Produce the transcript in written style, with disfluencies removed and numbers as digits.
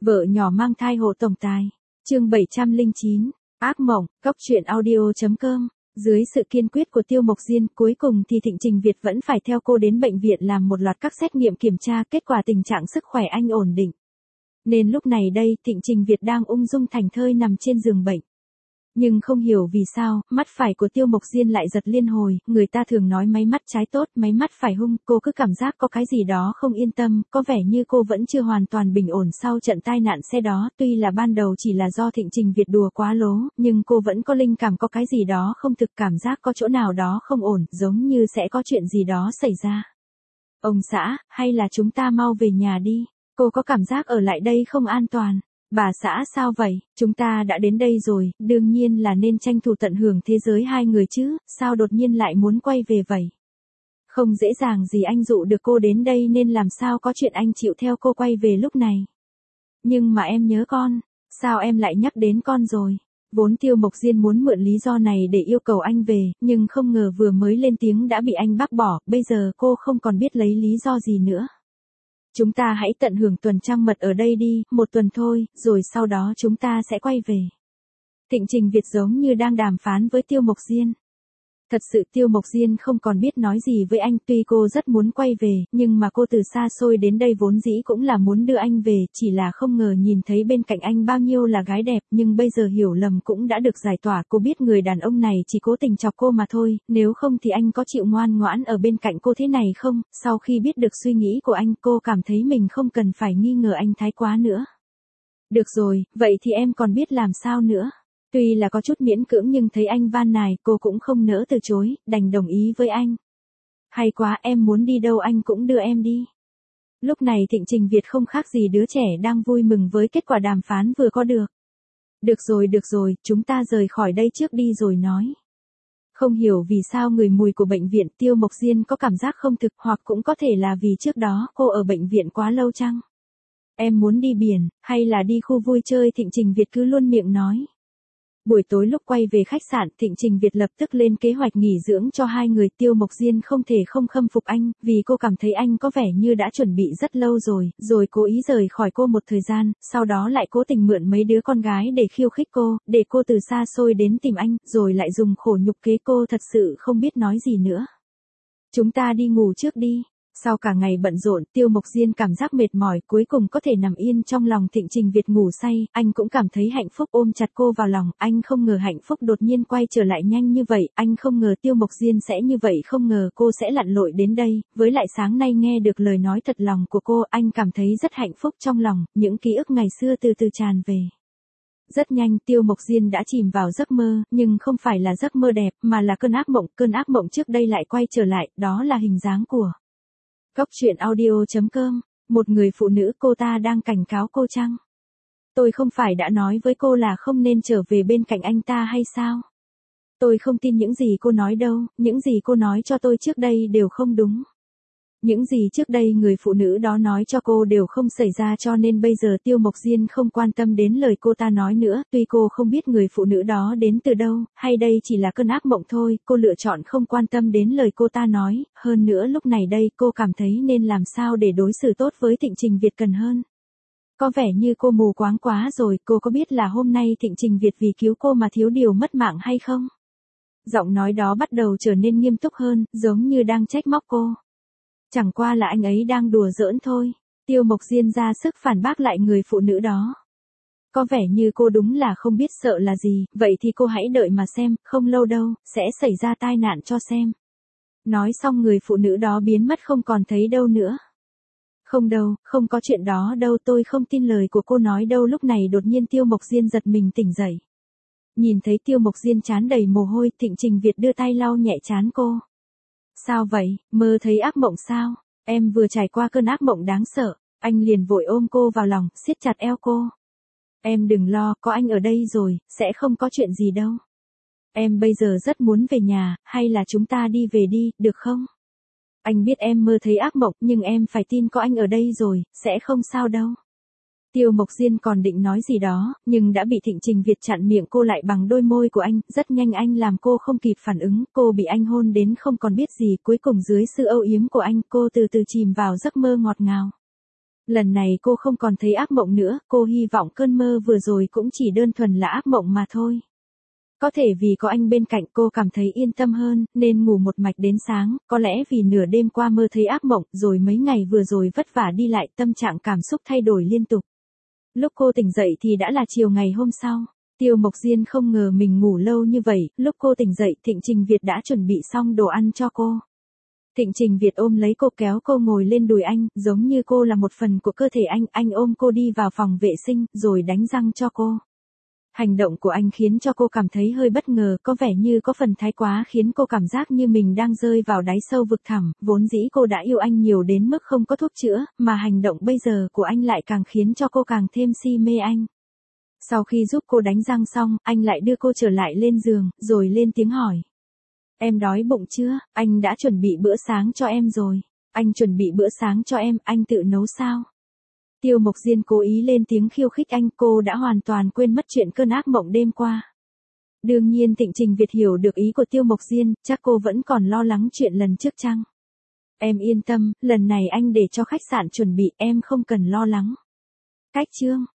Vợ nhỏ mang thai hộ tổng tài. Chương 709. Ác mộng. Cóc truyện audio.com. Dưới sự kiên quyết của Tiêu Mộc Diên, cuối cùng thì Thịnh Trình Việt vẫn phải theo cô đến bệnh viện làm một loạt các xét nghiệm kiểm tra, kết quả tình trạng sức khỏe anh ổn định. Nên lúc này đây, Thịnh Trình Việt đang ung dung thảnh thơi nằm trên giường bệnh. Nhưng không hiểu vì sao, mắt phải của Tiêu Mộc Diên lại giật liên hồi, người ta thường nói máy mắt trái tốt, máy mắt phải hung, cô cứ cảm giác có cái gì đó không yên tâm, có vẻ như cô vẫn chưa hoàn toàn bình ổn sau trận tai nạn xe đó, tuy là ban đầu chỉ là do Thịnh Trình Việt đùa quá lố, nhưng cô vẫn có linh cảm có cái gì đó không thực, cảm giác có chỗ nào đó không ổn, giống như sẽ có chuyện gì đó xảy ra. Ông xã, hay là chúng ta mau về nhà đi, cô có cảm giác ở lại đây không an toàn. Bà xã sao vậy, chúng ta đã đến đây rồi, đương nhiên là nên tranh thủ tận hưởng thế giới hai người chứ, sao đột nhiên lại muốn quay về vậy? Không dễ dàng gì anh dụ được cô đến đây nên làm sao có chuyện anh chịu theo cô quay về lúc này. Nhưng mà em nhớ con, sao em lại nhắc đến con rồi? Vốn Tiêu Mộc Diên muốn mượn lý do này để yêu cầu anh về, nhưng không ngờ vừa mới lên tiếng đã bị anh bác bỏ, bây giờ cô không còn biết lấy lý do gì nữa. Chúng ta hãy tận hưởng tuần trăng mật ở đây đi, một tuần thôi, rồi sau đó chúng ta sẽ quay về. Thịnh Trình Việt giống như đang đàm phán với Tiêu Mộc Diên. Thật sự Tiêu Mộc Diên không còn biết nói gì với anh, tuy cô rất muốn quay về, nhưng mà cô từ xa xôi đến đây vốn dĩ cũng là muốn đưa anh về, chỉ là không ngờ nhìn thấy bên cạnh anh bao nhiêu là gái đẹp, nhưng bây giờ hiểu lầm cũng đã được giải tỏa, cô biết người đàn ông này chỉ cố tình chọc cô mà thôi, nếu không thì anh có chịu ngoan ngoãn ở bên cạnh cô thế này không? Sau khi biết được suy nghĩ của anh, cô cảm thấy mình không cần phải nghi ngờ anh thái quá nữa. Được rồi, vậy thì em còn biết làm sao nữa? Tuy là có chút miễn cưỡng nhưng thấy anh van nài, cô cũng không nỡ từ chối, đành đồng ý với anh. Hay quá, em muốn đi đâu anh cũng đưa em đi. Lúc này Thịnh Trình Việt không khác gì đứa trẻ đang vui mừng với kết quả đàm phán vừa có được. Được rồi, chúng ta rời khỏi đây trước đi rồi nói. Không hiểu vì sao người mùi của bệnh viện Tiêu Mộc Diên có cảm giác không thực, hoặc cũng có thể là vì trước đó cô ở bệnh viện quá lâu chăng? Em muốn đi biển, hay là đi khu vui chơi? Thịnh Trình Việt cứ luôn miệng nói. Buổi tối lúc quay về khách sạn, Thịnh Trình Việt lập tức lên kế hoạch nghỉ dưỡng cho hai người. Tiêu Mộc Diên không thể không khâm phục anh, vì cô cảm thấy anh có vẻ như đã chuẩn bị rất lâu rồi cố ý rời khỏi cô một thời gian, sau đó lại cố tình mượn mấy đứa con gái để khiêu khích cô, để cô từ xa xôi đến tìm anh, rồi lại dùng khổ nhục kế cô, thật sự không biết nói gì nữa. Chúng ta đi ngủ trước đi. Sau cả ngày bận rộn, Tiêu Mộc Diên cảm giác mệt mỏi, cuối cùng có thể nằm yên trong lòng Thịnh Trình Việt ngủ say, anh cũng cảm thấy hạnh phúc ôm chặt cô vào lòng, anh không ngờ hạnh phúc đột nhiên quay trở lại nhanh như vậy, anh không ngờ Tiêu Mộc Diên sẽ như vậy, không ngờ cô sẽ lặn lội đến đây, với lại sáng nay nghe được lời nói thật lòng của cô, anh cảm thấy rất hạnh phúc trong lòng, những ký ức ngày xưa từ từ tràn về. Rất nhanh Tiêu Mộc Diên đã chìm vào giấc mơ, nhưng không phải là giấc mơ đẹp, mà là cơn ác mộng trước đây lại quay trở lại, đó là hình dáng của Cóc truyện audio.com, một người phụ nữ, cô ta đang cảnh cáo cô chăng? Tôi không phải đã nói với cô là không nên trở về bên cạnh anh ta hay sao? Tôi không tin những gì cô nói đâu, những gì cô nói cho tôi trước đây đều không đúng. Những gì trước đây người phụ nữ đó nói cho cô đều không xảy ra, cho nên bây giờ Tiêu Mộc Diên không quan tâm đến lời cô ta nói nữa, tuy cô không biết người phụ nữ đó đến từ đâu, hay đây chỉ là cơn ác mộng thôi, cô lựa chọn không quan tâm đến lời cô ta nói, hơn nữa lúc này đây cô cảm thấy nên làm sao để đối xử tốt với Thịnh Trình Việt cần hơn. Có vẻ như cô mù quáng quá rồi, cô có biết là hôm nay Thịnh Trình Việt vì cứu cô mà thiếu điều mất mạng hay không? Giọng nói đó bắt đầu trở nên nghiêm túc hơn, giống như đang trách móc cô. Chẳng qua là anh ấy đang đùa giỡn thôi. Tiêu Mộc Diên ra sức phản bác lại người phụ nữ đó. Có vẻ như cô đúng là không biết sợ là gì, vậy thì cô hãy đợi mà xem, không lâu đâu, sẽ xảy ra tai nạn cho xem. Nói xong người phụ nữ đó biến mất không còn thấy đâu nữa. Không đâu, không có chuyện đó đâu, tôi không tin lời của cô nói đâu. Lúc này đột nhiên Tiêu Mộc Diên giật mình tỉnh dậy. Nhìn thấy Tiêu Mộc Diên trán đầy mồ hôi, Thịnh Trình Việt đưa tay lau nhẹ trán cô. Sao vậy, mơ thấy ác mộng sao? Em vừa trải qua cơn ác mộng đáng sợ. Anh liền vội ôm cô vào lòng, siết chặt eo cô. Em đừng lo, có anh ở đây rồi, sẽ không có chuyện gì đâu. Em bây giờ rất muốn về nhà, hay là chúng ta đi về đi, được không? Anh biết em mơ thấy ác mộng, nhưng em phải tin có anh ở đây rồi, sẽ không sao đâu. Tiêu Mộc Diên còn định nói gì đó, nhưng đã bị Thịnh Trình Việt chặn miệng cô lại bằng đôi môi của anh, rất nhanh anh làm cô không kịp phản ứng, cô bị anh hôn đến không còn biết gì, cuối cùng dưới sự âu yếm của anh, cô từ từ chìm vào giấc mơ ngọt ngào. Lần này cô không còn thấy ác mộng nữa, cô hy vọng cơn mơ vừa rồi cũng chỉ đơn thuần là ác mộng mà thôi. Có thể vì có anh bên cạnh cô cảm thấy yên tâm hơn, nên ngủ một mạch đến sáng, có lẽ vì nửa đêm qua mơ thấy ác mộng, rồi mấy ngày vừa rồi vất vả đi lại, tâm trạng cảm xúc thay đổi liên tục. Lúc cô tỉnh dậy thì đã là chiều ngày hôm sau. Tiêu Mộc Diên không ngờ mình ngủ lâu như vậy, lúc cô tỉnh dậy Thịnh Trình Việt đã chuẩn bị xong đồ ăn cho cô. Thịnh Trình Việt ôm lấy cô kéo cô ngồi lên đùi anh, giống như cô là một phần của cơ thể anh ôm cô đi vào phòng vệ sinh, rồi đánh răng cho cô. Hành động của anh khiến cho cô cảm thấy hơi bất ngờ, có vẻ như có phần thái quá khiến cô cảm giác như mình đang rơi vào đáy sâu vực thẳm, vốn dĩ cô đã yêu anh nhiều đến mức không có thuốc chữa, mà hành động bây giờ của anh lại càng khiến cho cô càng thêm si mê anh. Sau khi giúp cô đánh răng xong, anh lại đưa cô trở lại lên giường, rồi lên tiếng hỏi. Em đói bụng chưa? Anh đã chuẩn bị bữa sáng cho em rồi. Anh chuẩn bị bữa sáng cho em, anh tự nấu sao? Tiêu Mộc Diên cố ý lên tiếng khiêu khích anh, cô đã hoàn toàn quên mất chuyện cơn ác mộng đêm qua. Đương nhiên Thịnh Trình Việt hiểu được ý của Tiêu Mộc Diên, chắc cô vẫn còn lo lắng chuyện lần trước chăng? Em yên tâm, lần này anh để cho khách sạn chuẩn bị, em không cần lo lắng. Cách chương